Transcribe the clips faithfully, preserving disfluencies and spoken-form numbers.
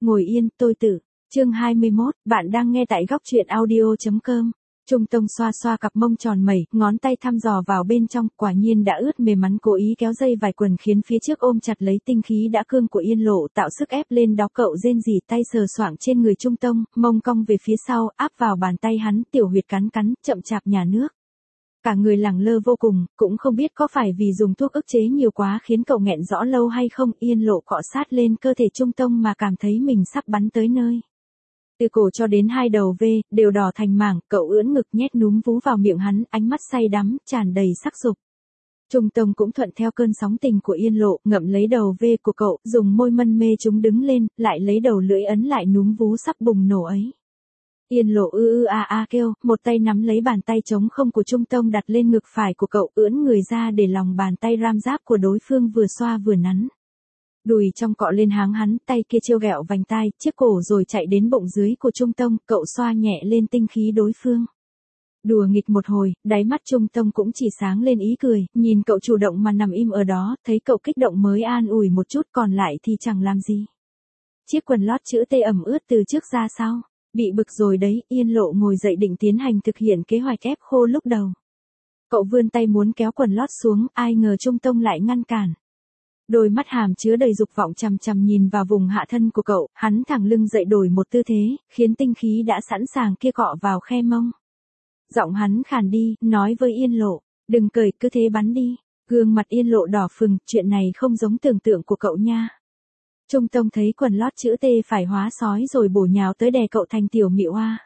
ngồi yên, tôi tự. Chương hai mươi mốt, bạn đang nghe tại góc truyện audio.com. Trung Tông xoa xoa cặp mông tròn mẩy, ngón tay thăm dò vào bên trong, quả nhiên đã ướt mềm mắn, cố ý kéo dây vài quần khiến phía trước ôm chặt lấy tinh khí đã cương của Yên Lộ, tạo sức ép lên đó. Cậu rên rỉ, tay sờ soạng trên người Trung Tông, mông cong về phía sau, áp vào bàn tay hắn, tiểu huyệt cắn cắn, chậm chạp nhả nước. Cả người lẳng lơ vô cùng, cũng không biết có phải vì dùng thuốc ức chế nhiều quá khiến cậu nghẹn rõ lâu hay không. Yên Lộ cọ sát lên cơ thể Trung Tông mà cảm thấy mình sắp bắn tới nơi. Từ cổ cho đến hai đầu V, đều đỏ thành mảng, cậu ưỡn ngực nhét núm vú vào miệng hắn, ánh mắt say đắm, tràn đầy sắc dục. Trung Tông cũng thuận theo cơn sóng tình của Yên Lộ, ngậm lấy đầu V của cậu, dùng môi mân mê chúng đứng lên, lại lấy đầu lưỡi ấn lại núm vú sắp bùng nổ ấy. Yên Lộ ư ư a a kêu, một tay nắm lấy bàn tay trống không của Trung Tông đặt lên ngực phải của cậu, ưỡn người ra để lòng bàn tay ram giáp của đối phương vừa xoa vừa nắn. Đùi trong cọ lên háng hắn, tay kia trêu ghẹo vành tai, chiếc cổ rồi chạy đến bụng dưới của Trung Tông, cậu xoa nhẹ lên tinh khí đối phương. Đùa nghịch một hồi, đáy mắt Trung Tông cũng chỉ sáng lên ý cười, nhìn cậu chủ động mà nằm im ở đó, thấy cậu kích động mới an ủi một chút, còn lại thì chẳng làm gì. Chiếc quần lót chữ T ẩm ướt từ trước ra sau, bị bực rồi đấy. Yên Lộ ngồi dậy định tiến hành thực hiện kế hoạch ép khô lúc đầu. Cậu vươn tay muốn kéo quần lót xuống, ai ngờ Trung Tông lại ngăn cản. Đôi mắt hàm chứa đầy dục vọng chằm chằm nhìn vào vùng hạ thân của cậu, hắn thẳng lưng dậy đổi một tư thế, khiến tinh khí đã sẵn sàng kia cọ vào khe mông. Giọng hắn khàn đi, nói với Yên Lộ, đừng cởi, cứ thế bắn đi. Gương mặt Yên Lộ đỏ phừng, chuyện này không giống tưởng tượng của cậu nha. Trung Tông thấy quần lót chữ T phải hóa sói rồi bổ nhào tới đè cậu thành tiểu mị oa.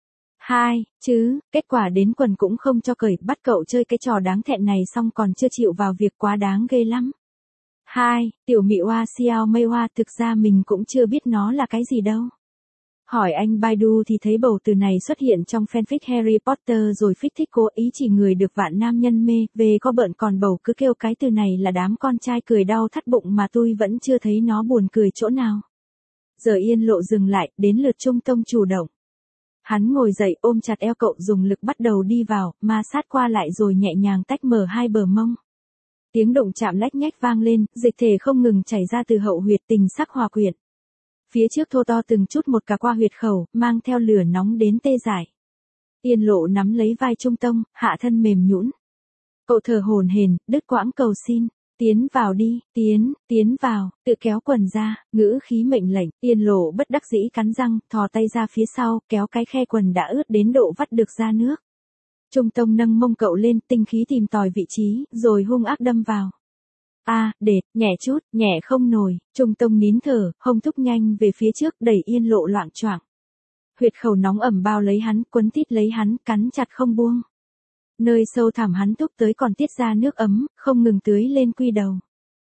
Hai, chứ, kết quả đến quần cũng không cho cởi, bắt cậu chơi cái trò đáng thẹn này xong còn chưa chịu vào việc, quá đáng ghê lắm. Hai, tiểu mị oa xiao mây oa, thực ra mình cũng chưa biết nó là cái gì đâu. Hỏi anh Baidu thì thấy bầu từ này xuất hiện trong fanfic Harry Potter rồi phích thích cố ý chỉ người được vạn nam nhân mê, về có bợn còn bầu cứ kêu cái từ này là đám con trai cười đau thắt bụng mà tôi vẫn chưa thấy nó buồn cười chỗ nào. Giờ Yên Lộ dừng lại, đến lượt Trung Tông chủ động. Hắn ngồi dậy ôm chặt eo cậu, dùng lực bắt đầu đi vào, ma sát qua lại rồi nhẹ nhàng tách mở hai bờ mông. Tiếng đụng chạm lách nhách vang lên, dịch thể không ngừng chảy ra từ hậu huyệt, tình sắc hòa quyện. Phía trước thô to từng chút một cả qua huyệt khẩu, mang theo lửa nóng đến tê dại. Yên Lộ nắm lấy vai Trung Tông, hạ thân mềm nhũn. Cậu thở hổn hển, đứt quãng cầu xin, tiến vào đi, tiến, tiến vào, tự kéo quần ra, ngữ khí mệnh lệnh. Yên Lộ bất đắc dĩ cắn răng, thò tay ra phía sau, kéo cái khe quần đã ướt đến độ vắt được ra nước. Trung Tông nâng mông cậu lên, tinh khí tìm tòi vị trí, rồi hung ác đâm vào. A, à, đệt, nhẹ chút, nhẹ không nổi. Trung Tông nín thở, hông thúc nhanh về phía trước, đẩy Yên Lộ loạng choạng. Huyệt khẩu nóng ẩm bao lấy hắn, quấn tít lấy hắn, cắn chặt không buông. Nơi sâu thẳm hắn thúc tới còn tiết ra nước ấm, không ngừng tưới lên quy đầu.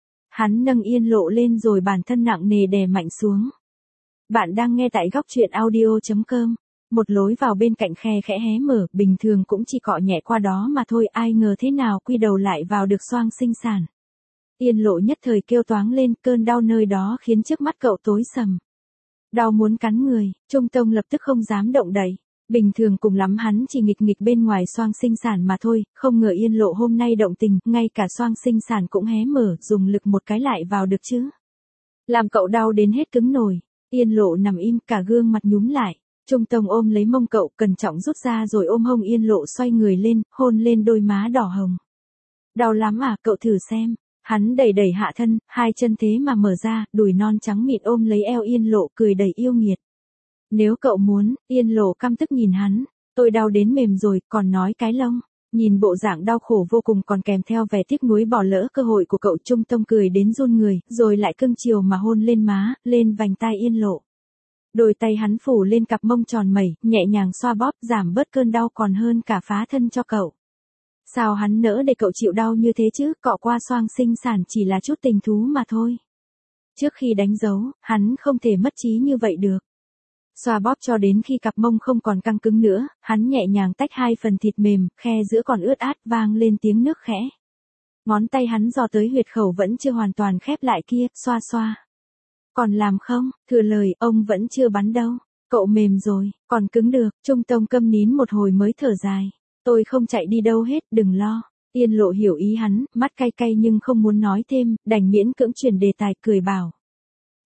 Hắn nâng Yên Lộ lên rồi bản thân nặng nề đè mạnh xuống. Bạn đang nghe tại góc truyện audio.com. Một lối vào bên cạnh khe khẽ hé mở, bình thường cũng chỉ cọ nhẹ qua đó mà thôi, ai ngờ thế nào quy đầu lại vào được xoang sinh sản. Yên Lộ nhất thời kêu toáng lên, cơn đau nơi đó khiến trước mắt cậu tối sầm. Đau muốn cắn người, Trung Tông lập tức không dám động đậy. Bình thường cùng lắm hắn chỉ nghịch nghịch bên ngoài xoang sinh sản mà thôi, không ngờ Yên Lộ hôm nay động tình, ngay cả xoang sinh sản cũng hé mở, dùng lực một cái lại vào được chứ. Làm cậu đau đến hết cứng nổi. Yên Lộ nằm im, cả gương mặt nhúm lại. Trung Tông ôm lấy mông cậu, cẩn trọng rút ra rồi ôm hông Yên Lộ xoay người lên, hôn lên đôi má đỏ hồng. Đau lắm à, cậu thử xem. Hắn đẩy đẩy hạ thân, hai chân thế mà mở ra, đùi non trắng mịn ôm lấy eo Yên Lộ, cười đầy yêu nghiệt. Nếu cậu muốn, Yên Lộ căm tức nhìn hắn, tôi đau đến mềm rồi, còn nói cái lông. Nhìn bộ dạng đau khổ vô cùng còn kèm theo vẻ tiếc nuối bỏ lỡ cơ hội của cậu, Trung Tông cười đến run người, rồi lại cưng chiều mà hôn lên má, lên vành tai Yên Lộ. Đôi tay hắn phủ lên cặp mông tròn mẩy, nhẹ nhàng xoa bóp, giảm bớt cơn đau còn hơn cả phá thân cho cậu. Sao hắn nỡ để cậu chịu đau như thế chứ, cọ qua xoang sinh sản chỉ là chút tình thú mà thôi. Trước khi đánh dấu, hắn không thể mất trí như vậy được. Xoa bóp cho đến khi cặp mông không còn căng cứng nữa, hắn nhẹ nhàng tách hai phần thịt mềm, khe giữa còn ướt át, vang lên tiếng nước khẽ. Ngón tay hắn dò tới huyệt khẩu vẫn chưa hoàn toàn khép lại kia, xoa xoa. Còn làm không, thừa lời, ông vẫn chưa bắn đâu. Cậu mềm rồi, còn cứng được. Trung Tông câm nín một hồi mới thở dài. Tôi không chạy đi đâu hết, đừng lo. Yên Lộ hiểu ý hắn, mắt cay cay nhưng không muốn nói thêm, đành miễn cưỡng chuyển đề tài, cười bảo.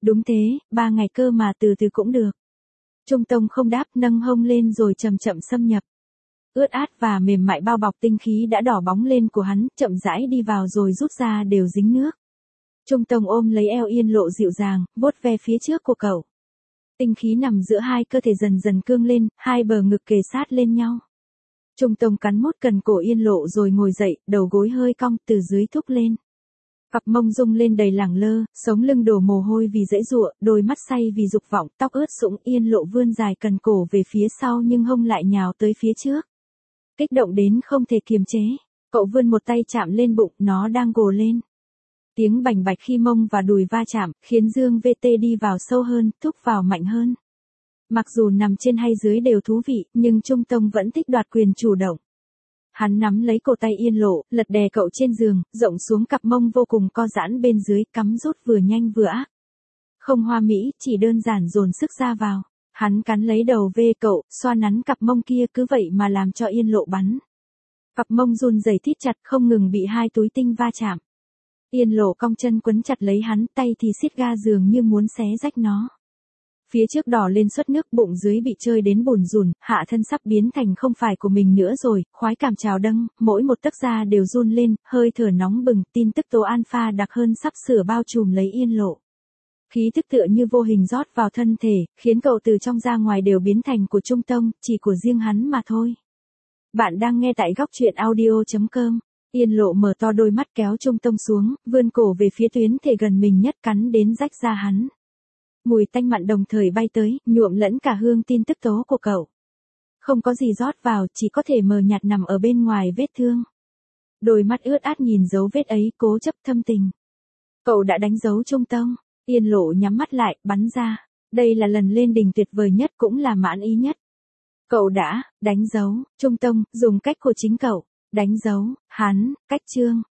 Đúng thế, ba ngày cơ mà từ từ cũng được. Trung Tông không đáp, nâng hông lên rồi chậm chậm xâm nhập. Ướt át và mềm mại bao bọc tinh khí đã đỏ bóng lên của hắn, chậm rãi đi vào rồi rút ra đều dính nước. Trung Tông ôm lấy eo Yên Lộ dịu dàng, vuốt ve phía trước của cậu. Tinh khí nằm giữa hai cơ thể dần dần cương lên, hai bờ ngực kề sát lên nhau. Trung Tông cắn mốt cần cổ Yên Lộ rồi ngồi dậy, đầu gối hơi cong từ dưới thúc lên. Cặp mông rung lên đầy lẳng lơ, sống lưng đổ mồ hôi vì dãy giụa, đôi mắt say vì dục vọng, tóc ướt sũng. Yên Lộ vươn dài cần cổ về phía sau nhưng hông lại nhào tới phía trước. Kích động đến không thể kiềm chế, cậu vươn một tay chạm lên bụng, nó đang gồ lên. Tiếng bành bạch khi mông và đùi va chạm, khiến Dương vê tê đi vào sâu hơn, thúc vào mạnh hơn. Mặc dù nằm trên hay dưới đều thú vị, nhưng Trung Tông vẫn thích đoạt quyền chủ động. Hắn nắm lấy cổ tay Yên Lộ, lật đè cậu trên giường, rộng xuống cặp mông vô cùng co giãn bên dưới, cắm rút vừa nhanh vừa ác. Không hoa mỹ, chỉ đơn giản dồn sức ra vào. Hắn cắn lấy đầu vê cậu, xoa nắn cặp mông kia, cứ vậy mà làm cho Yên Lộ bắn. Cặp mông run rẩy thít chặt, không ngừng bị hai túi tinh va chạm. Yên Lộ cong chân quấn chặt lấy hắn, tay thì siết ga giường như muốn xé rách nó. Phía trước đỏ lên suất nước, bụng dưới bị chơi đến bùn rùn, hạ thân sắp biến thành không phải của mình nữa rồi, khoái cảm trào dâng, mỗi một tấc da đều run lên, hơi thở nóng bừng, tin tức tố alpha đặc hơn sắp sửa bao trùm lấy Yên Lộ. Khí thức tựa như vô hình rót vào thân thể, khiến cậu từ trong ra ngoài đều biến thành của Trung Tông, chỉ của riêng hắn mà thôi. Bạn đang nghe tại góc truyện audio chấm com. Yên Lộ mở to đôi mắt kéo Trung Tông xuống, vươn cổ về phía tuyến thể gần mình nhất, cắn đến rách da hắn. Mùi tanh mặn đồng thời bay tới, nhuộm lẫn cả hương tin tức tố của cậu. Không có gì rót vào, chỉ có thể mờ nhạt nằm ở bên ngoài vết thương. Đôi mắt ướt át nhìn dấu vết ấy, cố chấp thâm tình. Cậu đã đánh dấu Trung Tông. Yên Lộ nhắm mắt lại, bắn ra. Đây là lần lên đỉnh tuyệt vời nhất, cũng là mãn ý nhất. Cậu đã đánh dấu Trung Tông, dùng cách của chính cậu. Đánh dấu hắn, cách chương.